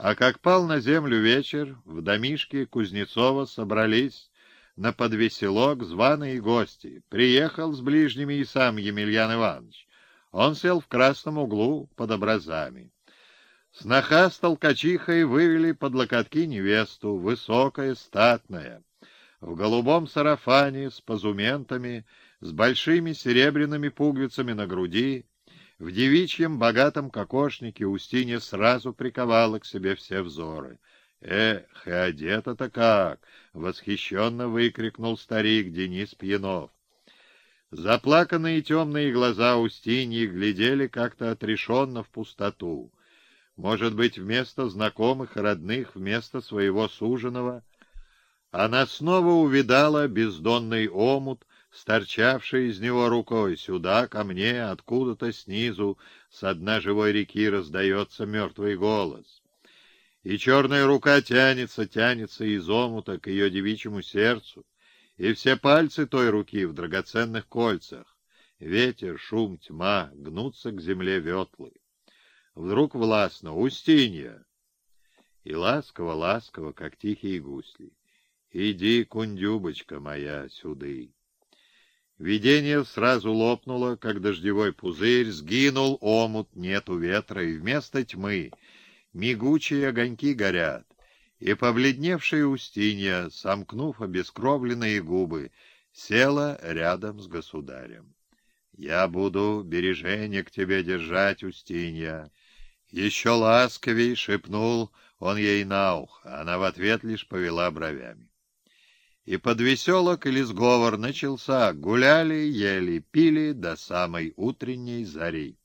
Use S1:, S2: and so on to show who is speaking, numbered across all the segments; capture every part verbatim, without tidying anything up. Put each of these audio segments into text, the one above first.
S1: А как пал на землю вечер, в домишке Кузнецова собрались на подвеселок званые гости. Приехал с ближними и сам Емельян Иванович. Он сел в красном углу под образами. Сноха с толкачихой вывели под локотки невесту, высокая, статная, в голубом сарафане с позументами, с большими серебряными пуговицами на груди. В девичьем богатом кокошнике Устинья сразу приковала к себе все взоры. «Эх, и одета-то как!» — восхищенно выкрикнул старик Денис Пьянов. Заплаканные темные глаза Устиньи глядели как-то отрешенно в пустоту. Может быть, вместо знакомых и родных, вместо своего суженого, она снова увидала бездонный омут, сторчавший из него рукой. Сюда, ко мне, откуда-то снизу, с дна живой реки раздается мертвый голос. И черная рука тянется, тянется из омута к ее девичьему сердцу, и все пальцы той руки в драгоценных кольцах. Ветер, шум, тьма, гнутся к земле ветлы. Вдруг властно: «Устинья!» И ласково-ласково, как тихие гусли: «Иди, кундюбочка моя, сюды». Видение сразу лопнуло, как дождевой пузырь, сгинул омут, нету ветра, и вместо тьмы мигучие огоньки горят, и побледневшая Устинья, сомкнув обескровленные губы, села рядом с государем. «Я буду бережение к тебе держать, Устинья». Еще ласковей шепнул он ей на ухо, она в ответ лишь повела бровями. И под веселок или сговор начался, гуляли, ели, пили до самой утренней зари.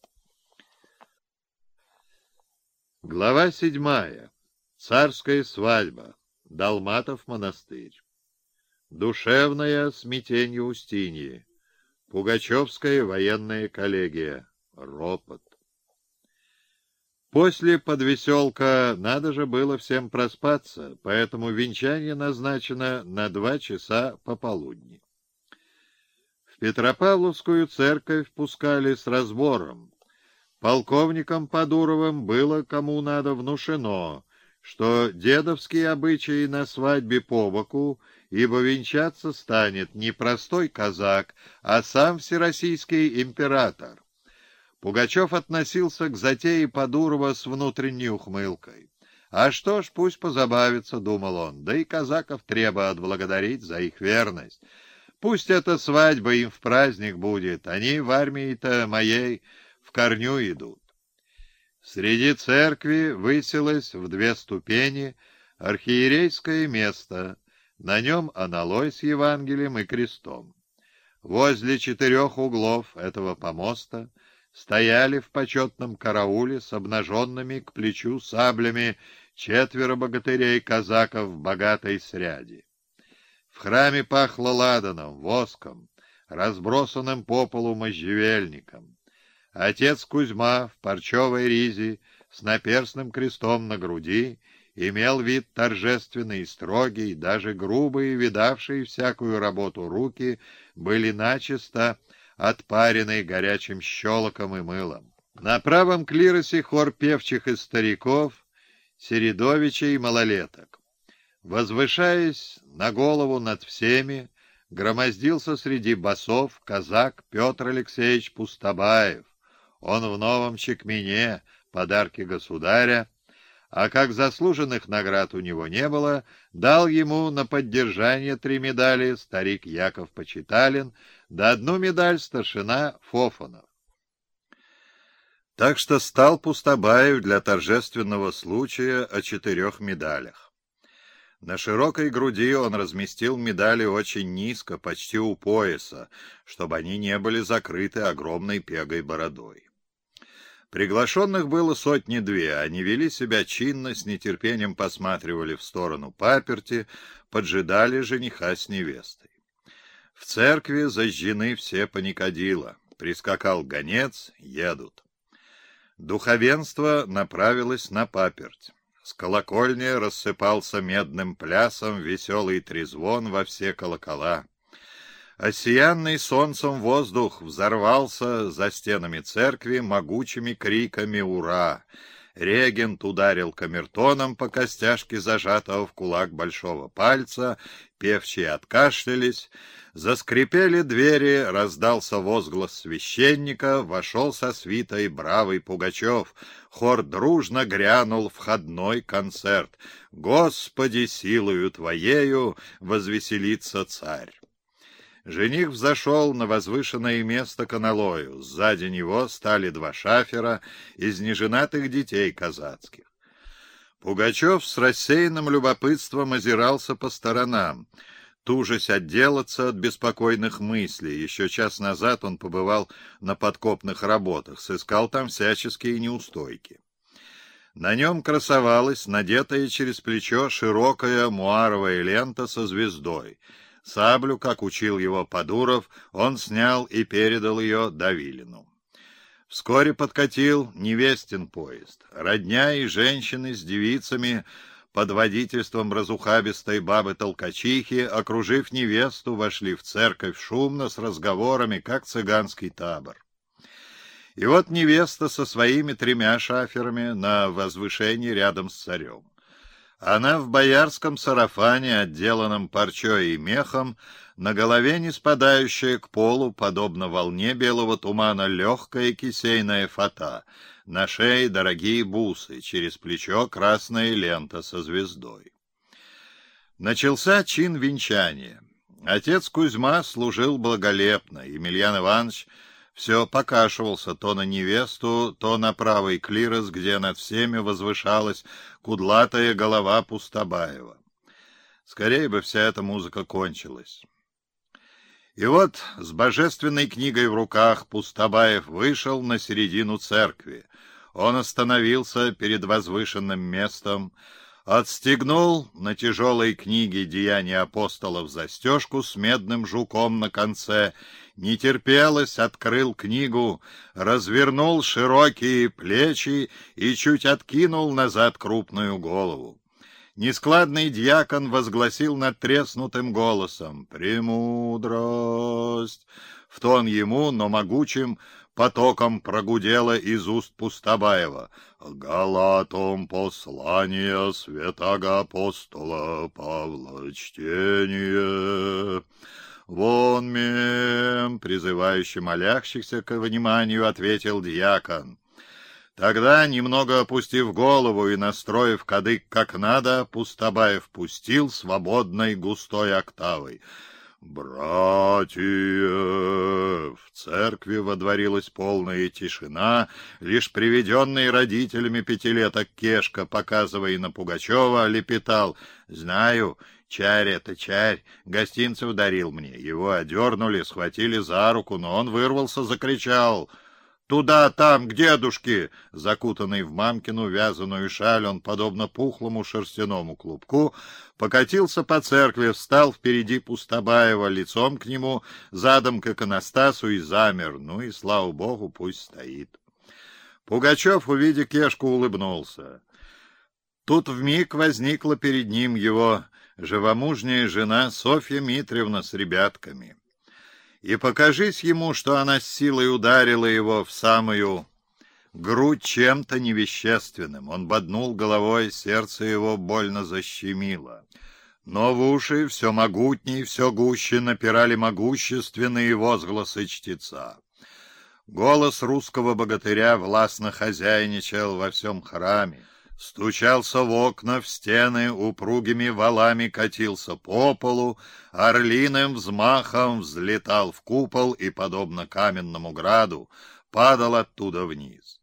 S1: Глава седьмая. Царская свадьба. Долматов монастырь. Душевное смятение Устиньи. Пугачевская военная коллегия. Ропот. После подвеселка надо же было всем проспаться, поэтому венчание назначено на два часа пополудни. В Петропавловскую церковь пускали с разбором. Полковником Подуровым было кому надо внушено, что дедовские обычаи на свадьбе по боку, ибо венчаться станет не простой казак, а сам всероссийский император. Пугачев относился к затее Подурова с внутренней ухмылкой. «А что ж, пусть позабавится», — думал он, — «да и казаков треба отблагодарить за их верность. Пусть эта свадьба им в праздник будет, они в армии-то моей в корню идут». Среди церкви высилось в две ступени архиерейское место, на нем аналой с Евангелием и крестом. Возле четырех углов этого помоста стояли в почетном карауле с обнаженными к плечу саблями четверо богатырей-казаков в богатой сряди. В храме пахло ладаном, воском, разбросанным по полу можжевельником. Отец Кузьма в парчевой ризе с наперстным крестом на груди имел вид торжественный и строгий, даже грубые, видавшие всякую работу руки были начисто отпаренный горячим щелоком и мылом. На правом клиросе хор певчих и стариков, середовичей и малолеток. Возвышаясь на голову над всеми, громоздился среди басов казак Петр Алексеевич Пустобаев. Он в новом чекмене, подарки государя, а как заслуженных наград у него не было, дал ему на поддержание три медали старик Яков Почиталин, да одну медаль старшина Фофанов. Так что стал Пустобаев для торжественного случая о четырех медалях. На широкой груди он разместил медали очень низко, почти у пояса, чтобы они не были закрыты огромной пегой бородой. Приглашенных было сотни-две, они вели себя чинно, с нетерпением посматривали в сторону паперти, поджидали жениха с невестой. В церкви зажжены все паникадила, прискакал гонец, едут. Духовенство направилось на паперть. С колокольни рассыпался медным плясом веселый трезвон во все колокола. Осиянный солнцем воздух взорвался за стенами церкви могучими криками «Ура!». Регент ударил камертоном по костяшке зажатого в кулак большого пальца, певчие откашлялись, заскрипели двери, раздался возглас священника, вошел со свитой бравый Пугачев. Хор дружно грянул входной концерт. «Господи, силою Твоею возвеселится царь». Жених взошел на возвышенное место к аналою. Сзади него стали два шафера из неженатых детей казацких. Пугачев с рассеянным любопытством озирался по сторонам, тужась отделаться от беспокойных мыслей. Еще час назад он побывал на подкопных работах, сыскал там всяческие неустойки. На нем красовалась надетая через плечо широкая муаровая лента со звездой. Саблю, как учил его Подуров, он снял и передал ее Давилину. Вскоре подкатил невестин поезд. Родня и женщины с девицами под водительством разухабистой бабы-толкачихи, окружив невесту, вошли в церковь шумно с разговорами, как цыганский табор. И вот невеста со своими тремя шаферами на возвышении рядом с царем. Она в боярском сарафане, отделанном парчой и мехом, на голове не спадающая к полу, подобно волне белого тумана, легкая кисейная фата, на шее дорогие бусы, через плечо красная лента со звездой. Начался чин венчания. Отец Кузьма служил благолепно, Емельян Иванович все покашивался то на невесту, то на правый клирос, где над всеми возвышалась кудлатая голова Пустобаева. Скорее бы вся эта музыка кончилась. И вот с божественной книгой в руках Пустобаев вышел на середину церкви. Он остановился перед возвышенным местом, отстегнул на тяжелой книге «Деяния апостолов» застежку с медным жуком на конце, не терпелось, открыл книгу, развернул широкие плечи и чуть откинул назад крупную голову. Нескладный дьякон возгласил надтреснутым голосом «Премудрость!» В тон ему, но могучим потоком прогудела из уст Пустобаева «Галатам послание святого апостола Павла чтение». «Вон мем!» — призывающий молящихся к вниманию ответил дьякон. Тогда, немного опустив голову и настроив кадык как надо, Пустобаев пустил свободной густой октавой. «Братья!» В церкви водворилась полная тишина, лишь приведенный родителями пятилеток Кешка, показывая на Пугачева, лепетал: «Знаю, чарь это чарь, гостинцев дарил мне». Его одернули, схватили за руку, но он вырвался, закричал: «Туда, там, к дедушке!» Закутанный в мамкину вязаную шаль, он, подобно пухлому шерстяному клубку, покатился по церкви, встал впереди Пустобаева, лицом к нему, задом к иконостасу и замер. Ну и, слава богу, пусть стоит. Пугачев, увидя Кешку, улыбнулся. Тут вмиг возникла перед ним его живомужняя жена Софья Митревна с ребятками. И покажись ему, что она с силой ударила его в самую грудь чем-то невещественным. Он боднул головой, сердце его больно защемило. Но в уши все могутней, все гуще напирали могущественные возгласы чтеца. Голос русского богатыря властно хозяйничал во всем храме. Стучался в окна, в стены, упругими валами катился по полу, орлиным взмахом взлетал в купол и, подобно каменному граду, падал оттуда вниз.